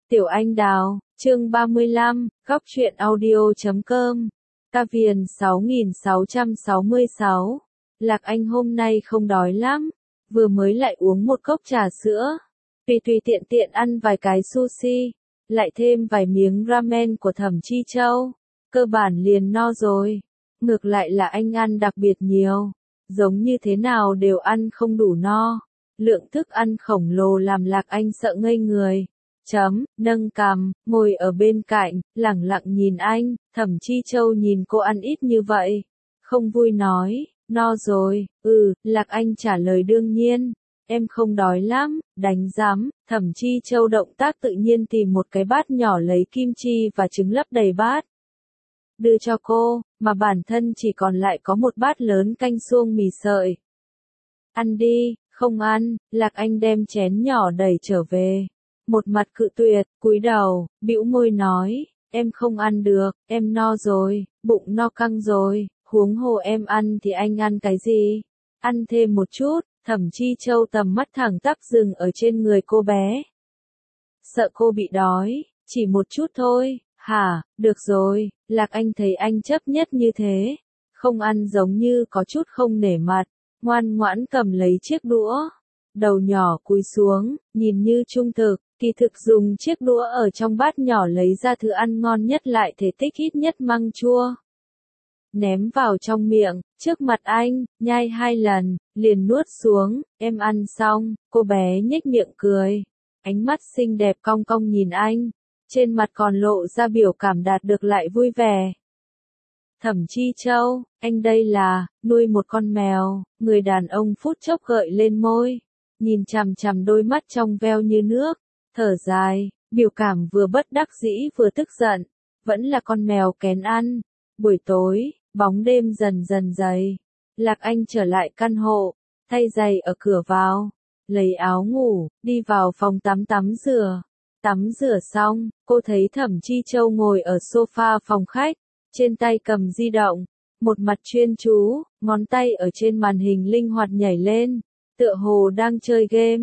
Tiểu Anh Đào, chương 35, góc truyện audio.com, ca viền 6666. Lạc Anh hôm nay không đói lắm, vừa mới lại uống một cốc trà sữa, tùy tiện tiện ăn vài cái sushi, lại thêm vài miếng ramen của Thẩm Chi Châu, cơ bản liền no rồi. Ngược lại là anh ăn đặc biệt nhiều, giống như thế nào đều ăn không đủ no, lượng thức ăn khổng lồ làm Lạc Anh sợ ngây người. Nâng cằm, ngồi ở bên cạnh, lẳng lặng nhìn anh, Thẩm Chi Châu nhìn cô ăn ít như vậy. Không vui nói, no rồi, Lạc Anh trả lời đương nhiên, em không đói lắm, đánh rắm, Thẩm Chi Châu động tác tự nhiên tìm một cái bát nhỏ lấy kim chi và trứng lấp đầy bát. Đưa cho cô, mà bản thân chỉ còn lại có một bát lớn canh suông mì sợi. Ăn đi, không ăn, Lạc Anh đem chén nhỏ đẩy trở về. Một mặt cự tuyệt, cúi đầu, bĩu môi nói, em không ăn được, em no rồi, bụng no căng rồi, huống hồ em ăn thì anh ăn cái gì? Ăn thêm một chút, Thẩm Chi Châu tầm mắt thẳng tắp dừng ở trên người cô bé. Sợ cô bị đói, chỉ một chút thôi, hả, được rồi, Lạc Anh thấy anh chấp nhất như thế, không ăn giống như có chút không nể mặt, ngoan ngoãn cầm lấy chiếc đũa, đầu nhỏ cúi xuống, nhìn như trung thực. Kỳ thực dùng chiếc đũa ở trong bát nhỏ lấy ra thứ ăn ngon nhất lại thể tích ít nhất măng chua. Ném vào trong miệng, trước mặt anh, nhai 2 lần, liền nuốt xuống, em ăn xong, cô bé nhếch miệng cười. Ánh mắt xinh đẹp cong cong nhìn anh, trên mặt còn lộ ra biểu cảm đạt được lại vui vẻ. Thẩm Chi Châu, anh đây là, nuôi một con mèo, người đàn ông phút chốc gợi lên môi, nhìn chằm chằm đôi mắt trong veo như nước. Thở dài, biểu cảm vừa bất đắc dĩ vừa tức giận, vẫn là con mèo kén ăn. Buổi tối, bóng đêm dần dần dày, Lạc Anh trở lại căn hộ, thay giày ở cửa vào, lấy áo ngủ, đi vào phòng tắm tắm rửa. Tắm rửa xong, cô thấy Thẩm Chi Châu ngồi ở sofa phòng khách, trên tay cầm di động, một mặt chuyên chú, ngón tay ở trên màn hình linh hoạt nhảy lên, tựa hồ đang chơi game.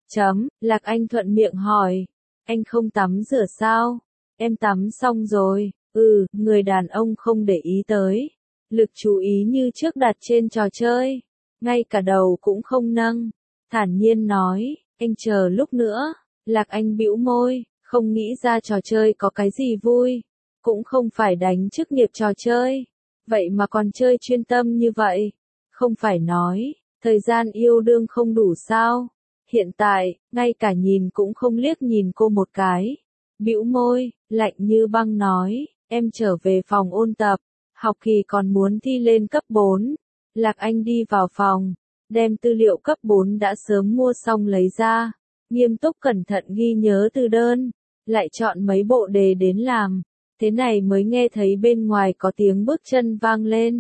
Lạc Anh thuận miệng hỏi, anh không tắm rửa sao? Em tắm xong rồi, người đàn ông không để ý tới, lực chú ý như trước đặt trên trò chơi, ngay cả đầu cũng không nâng, thản nhiên nói, anh chờ lúc nữa. Lạc Anh bĩu môi, không nghĩ ra trò chơi có cái gì vui, cũng không phải đánh chức nghiệp trò chơi, vậy mà còn chơi chuyên tâm như vậy, không phải nói, thời gian yêu đương không đủ sao? Hiện tại, ngay cả nhìn cũng không liếc nhìn cô một cái. Bĩu môi, lạnh như băng nói, em trở về phòng ôn tập, học kỳ còn muốn thi lên cấp 4. Lạc Anh đi vào phòng, đem tư liệu cấp 4 đã sớm mua xong lấy ra, nghiêm túc cẩn thận ghi nhớ từ đơn, lại chọn mấy bộ đề đến làm, thế này mới nghe thấy bên ngoài có tiếng bước chân vang lên.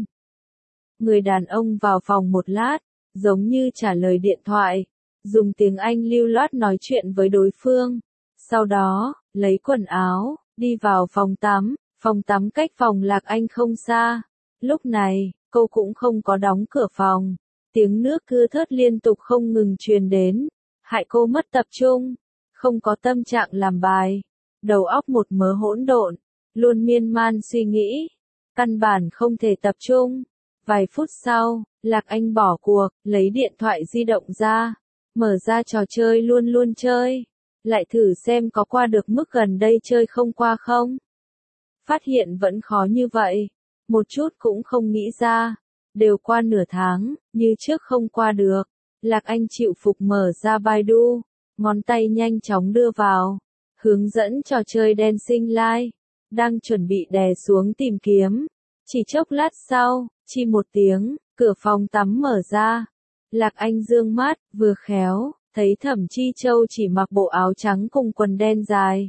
Người đàn ông vào phòng một lát, giống như trả lời điện thoại. Dùng tiếng Anh lưu loát nói chuyện với đối phương, sau đó, lấy quần áo, đi vào phòng tắm cách phòng Lạc Anh không xa. Lúc này, cô cũng không có đóng cửa phòng, tiếng nước thưa thớt liên tục không ngừng truyền đến, hại cô mất tập trung, không có tâm trạng làm bài, đầu óc một mớ hỗn độn, luôn miên man suy nghĩ, căn bản không thể tập trung. Vài phút sau, Lạc Anh bỏ cuộc, lấy điện thoại di động ra. Mở ra trò chơi luôn luôn chơi, lại thử xem có qua được mức gần đây chơi không qua không. Phát hiện vẫn khó như vậy, một chút cũng không nghĩ ra, đều qua nửa tháng, như trước không qua được. Lạc Anh chịu phục mở ra Baidu, ngón tay nhanh chóng đưa vào, hướng dẫn trò chơi Dancing Live, đang chuẩn bị đè xuống tìm kiếm. Chỉ chốc lát sau, chi một tiếng, cửa phòng tắm mở ra. Lạc Anh dương mắt, vừa khéo, thấy Thẩm Chi Châu chỉ mặc bộ áo trắng cùng quần đen dài.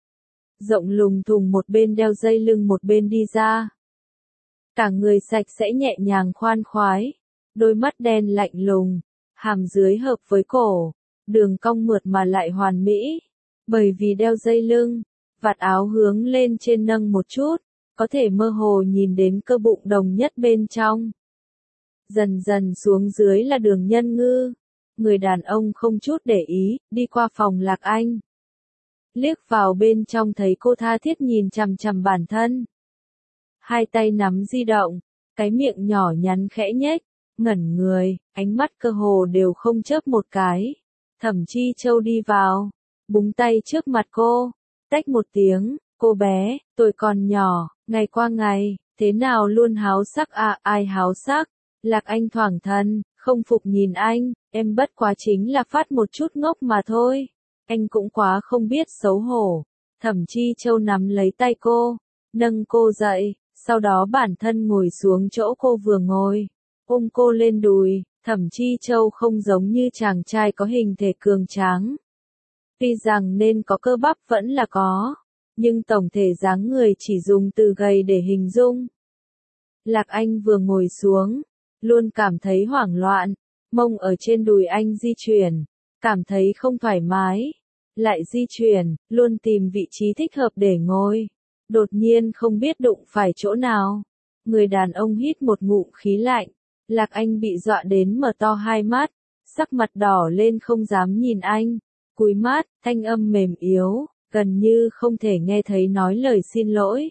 Rộng lùng thùng một bên đeo dây lưng một bên đi ra. Cả người sạch sẽ nhẹ nhàng khoan khoái, đôi mắt đen lạnh lùng, hàm dưới hợp với cổ, đường cong mượt mà lại hoàn mỹ. Bởi vì đeo dây lưng, vạt áo hướng lên trên nâng một chút, có thể mơ hồ nhìn đến cơ bụng đồng nhất bên trong. Dần dần xuống dưới là đường nhân ngư. Người đàn ông không chút để ý, đi qua phòng Lạc Anh. liếc vào bên trong thấy cô tha thiết nhìn chằm chằm bản thân. Hai tay nắm di động, cái miệng nhỏ nhắn khẽ nhếch, ngẩn người, ánh mắt cơ hồ đều không chớp một cái. Thẩm Chi Châu đi vào, búng tay trước mặt cô, tách một tiếng, cô bé, tôi còn nhỏ, ngày qua ngày, thế nào luôn háo sắc à, ai háo sắc, Lạc Anh thoảng thân, không phục nhìn anh, em bất quá chính là phát một chút ngốc mà thôi, anh cũng quá không biết xấu hổ. Thẩm Chi Châu nắm lấy tay cô, nâng cô dậy, sau đó bản thân ngồi xuống chỗ cô vừa ngồi, ôm cô lên đùi. Thẩm Chi Châu không giống như chàng trai có hình thể cường tráng. Tuy rằng nên có cơ bắp vẫn là có, nhưng tổng thể dáng người chỉ dùng từ gầy để hình dung. Lạc Anh vừa ngồi xuống, luôn cảm thấy hoảng loạn, mông ở trên đùi anh di chuyển, cảm thấy không thoải mái, lại di chuyển, luôn tìm vị trí thích hợp để ngồi. Đột nhiên không biết đụng phải chỗ nào, người đàn ông hít một ngụm khí lạnh. Lạc Anh bị dọa đến mở to hai mắt, sắc mặt đỏ lên không dám nhìn anh, cúi mắt, thanh âm mềm yếu, gần như không thể nghe thấy nói lời xin lỗi.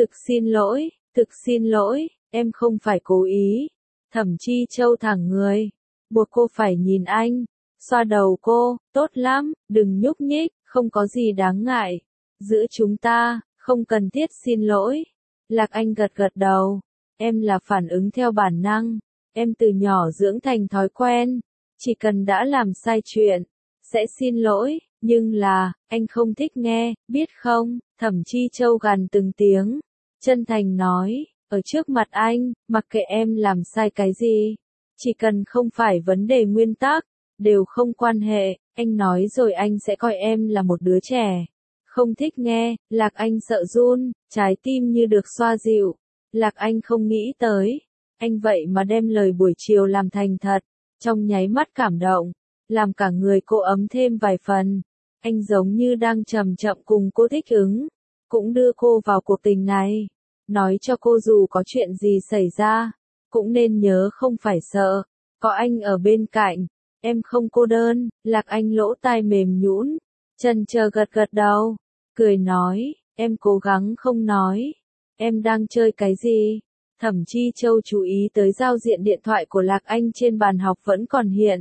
Thực xin lỗi, em không phải cố ý. Thẩm Chi Châu thẳng người, buộc cô phải nhìn anh, xoa đầu cô, tốt lắm, đừng nhúc nhích, không có gì đáng ngại. Giữa chúng ta, không cần thiết xin lỗi. Lạc Anh gật gật đầu, em là phản ứng theo bản năng. Em từ nhỏ dưỡng thành thói quen, chỉ cần đã làm sai chuyện, sẽ xin lỗi, nhưng là, anh không thích nghe, biết không? Thẩm Chi Châu gằn từng tiếng, chân thành nói, ở trước mặt anh, mặc kệ em làm sai cái gì, chỉ cần không phải vấn đề nguyên tắc, đều không quan hệ, anh nói rồi anh sẽ coi em là một đứa trẻ. Không thích nghe, Lạc Anh sợ run, trái tim như được xoa dịu. Lạc Anh không nghĩ tới. Anh vậy mà đem lời buổi chiều làm thành thật, trong nháy mắt cảm động, làm cả người cô ấm thêm vài phần. Anh giống như đang chậm chậm cùng cô thích ứng, cũng đưa cô vào cuộc tình này, nói cho cô dù có chuyện gì xảy ra, cũng nên nhớ không phải sợ, có anh ở bên cạnh, em không cô đơn. Lạc Anh lỗ tai mềm nhũn, chần chờ gật gật đầu, cười nói, em cố gắng không nói, em đang chơi cái gì? Thẩm Chi Châu chú ý tới giao diện điện thoại của Lạc Anh trên bàn học vẫn còn hiện.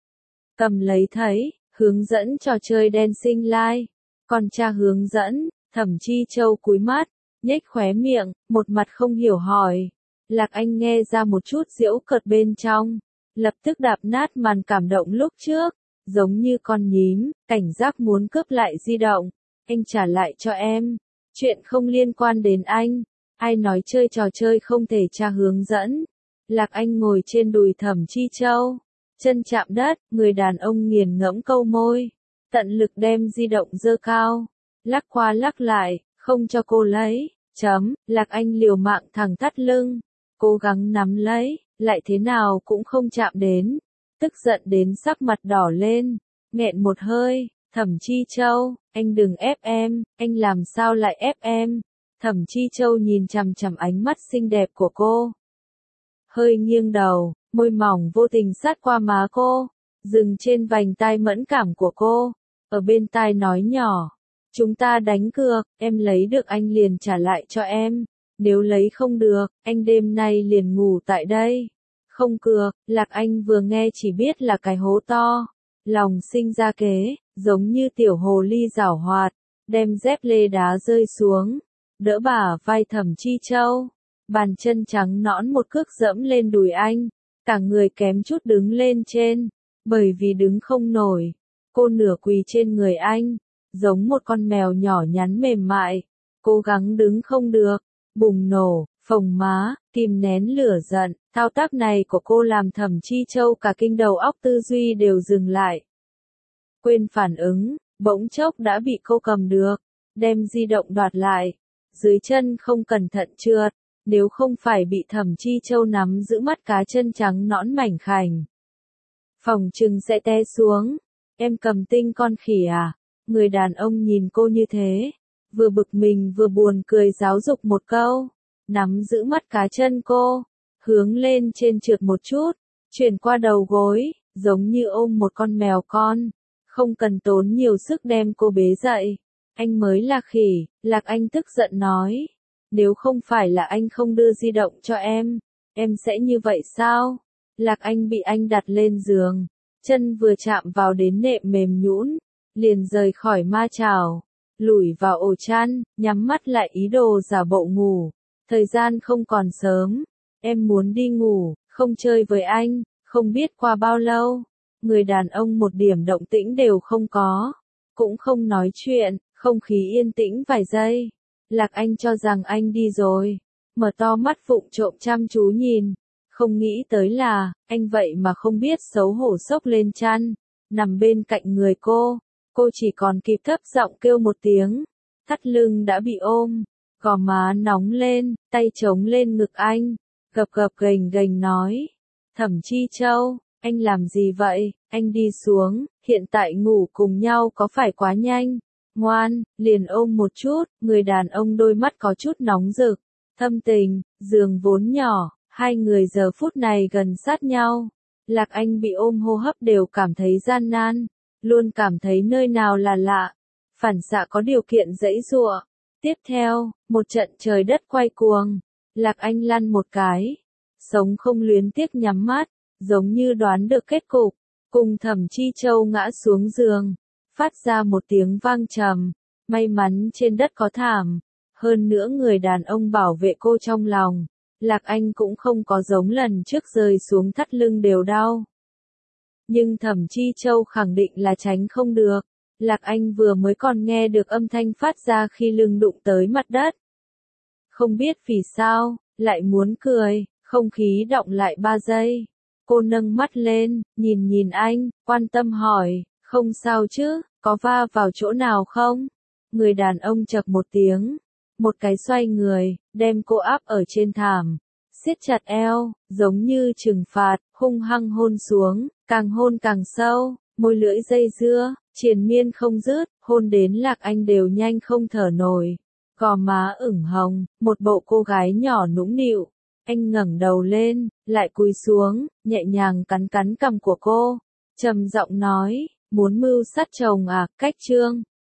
Cầm lấy thấy, hướng dẫn trò chơi Dancing Live. Còn tra hướng dẫn, Thẩm Chi Châu cúi mắt, nhếch khóe miệng, một mặt không hiểu hỏi. Lạc Anh nghe ra một chút giễu cợt bên trong, lập tức đạp nát màn cảm động lúc trước, giống như con nhím, cảnh giác muốn cướp lại di động. Anh trả lại cho em, chuyện không liên quan đến anh. Ai nói chơi trò chơi không thể tra hướng dẫn. Lạc Anh ngồi trên đùi Thẩm Chi Châu, chân chạm đất, người đàn ông nghiền ngẫm câu môi, tận lực đem di động giơ cao, lắc qua lắc lại, không cho cô lấy. Lạc Anh liều mạng thẳng thắt lưng, cố gắng nắm lấy, lại thế nào cũng không chạm đến, tức giận đến sắc mặt đỏ lên, nghẹn một hơi. Thẩm Chi Châu, anh đừng ép em, anh làm sao lại ép em? Thẩm Chi Châu nhìn chằm chằm ánh mắt xinh đẹp của cô. Hơi nghiêng đầu, môi mỏng vô tình sát qua má cô, dừng trên vành tai mẫn cảm của cô, ở bên tai nói nhỏ. Chúng ta đánh cược, em lấy được anh liền trả lại cho em, nếu lấy không được, anh đêm nay liền ngủ tại đây. Không cược, Lạc Anh vừa nghe chỉ biết là cái hố to, lòng sinh ra kế, giống như tiểu hồ ly giảo hoạt, đem dép lê đá rơi xuống. Đỡ bả vai Thẩm Chi Châu, bàn chân trắng nõn một cước dẫm lên đùi anh, cả người kém chút đứng lên trên, bởi vì đứng không nổi, cô nửa quỳ trên người anh, giống một con mèo nhỏ nhắn mềm mại, cố gắng đứng không được, bùng nổ, phồng má, kìm nén lửa giận, thao tác này của cô làm Thẩm Chi Châu cả kinh đầu óc tư duy đều dừng lại. Quên phản ứng, bỗng chốc đã bị cô cầm được, đem di động đoạt lại. Dưới chân không cẩn thận trượt, nếu không phải bị Thẩm Chi Châu nắm giữ mắt cá chân trắng nõn mảnh khảnh, phòng chừng sẽ té xuống. Em cầm tinh con khỉ à? Người đàn ông nhìn cô như thế, vừa bực mình vừa buồn cười giáo dục một câu, nắm giữ mắt cá chân cô, hướng lên trên trượt một chút, chuyển qua đầu gối, giống như ôm một con mèo con, không cần tốn nhiều sức đem cô bế dậy. Anh mới là khỉ, Lạc Anh tức giận nói. Nếu không phải là anh không đưa di động cho em sẽ như vậy sao? Lạc Anh bị anh đặt lên giường, chân vừa chạm vào đến nệm mềm nhũn, liền rời khỏi ma chảo, lủi vào ổ chăn, nhắm mắt lại ý đồ giả bộ ngủ. Thời gian không còn sớm, em muốn đi ngủ, không chơi với anh. Không biết qua bao lâu, người đàn ông một điểm động tĩnh đều không có, cũng không nói chuyện, không khí yên tĩnh vài giây. Lạc Anh cho rằng anh đi rồi, mở to mắt vụng trộm chăm chú nhìn, không nghĩ tới là, anh vậy mà không biết xấu hổ xốc lên chăn, nằm bên cạnh người cô chỉ còn kịp thấp giọng kêu một tiếng, thắt lưng đã bị ôm, gò má nóng lên, tay chống lên ngực anh, gập gập ghềnh ghềnh nói, Thẩm Chi Châu, anh làm gì vậy, anh đi xuống, hiện tại ngủ cùng nhau có phải quá nhanh? Ngoan, liền ôm một chút, người đàn ông đôi mắt có chút nóng rực, thâm tình, giường vốn nhỏ, hai người giờ phút này gần sát nhau. Lạc Anh bị ôm hô hấp đều cảm thấy gian nan, luôn cảm thấy nơi nào là lạ, phản xạ có điều kiện giãy giụa. Tiếp theo, một trận trời đất quay cuồng, Lạc Anh lăn một cái, sống không luyến tiếc nhắm mắt, giống như đoán được kết cục, cùng Thẩm Chi Châu ngã xuống giường, phát ra một tiếng vang trầm, may mắn trên đất có thảm, hơn nữa người đàn ông bảo vệ cô trong lòng, Lạc Anh cũng không có giống lần trước rơi xuống thắt lưng đều đau. Nhưng Thẩm Chi Châu khẳng định là tránh không được, Lạc Anh vừa mới còn nghe được âm thanh phát ra khi lưng đụng tới mặt đất. Không biết vì sao, lại muốn cười, không khí đọng lại 3 giây. Cô nâng mắt lên, nhìn anh, quan tâm hỏi, không sao chứ, có va vào chỗ nào không? Người đàn ông chậc một tiếng, một cái xoay người, đem cô áp ở trên thảm, siết chặt eo, giống như trừng phạt, hung hăng hôn xuống, càng hôn càng sâu, môi lưỡi dây dưa, triền miên không dứt, hôn đến Lạc Anh đều nhanh không thở nổi. Gò má ửng hồng, một bộ cô gái nhỏ nũng nịu. Anh ngẩng đầu lên, lại cúi xuống, nhẹ nhàng cắn cằm của cô, trầm giọng nói, muốn mưu sát chồng à, cách chương.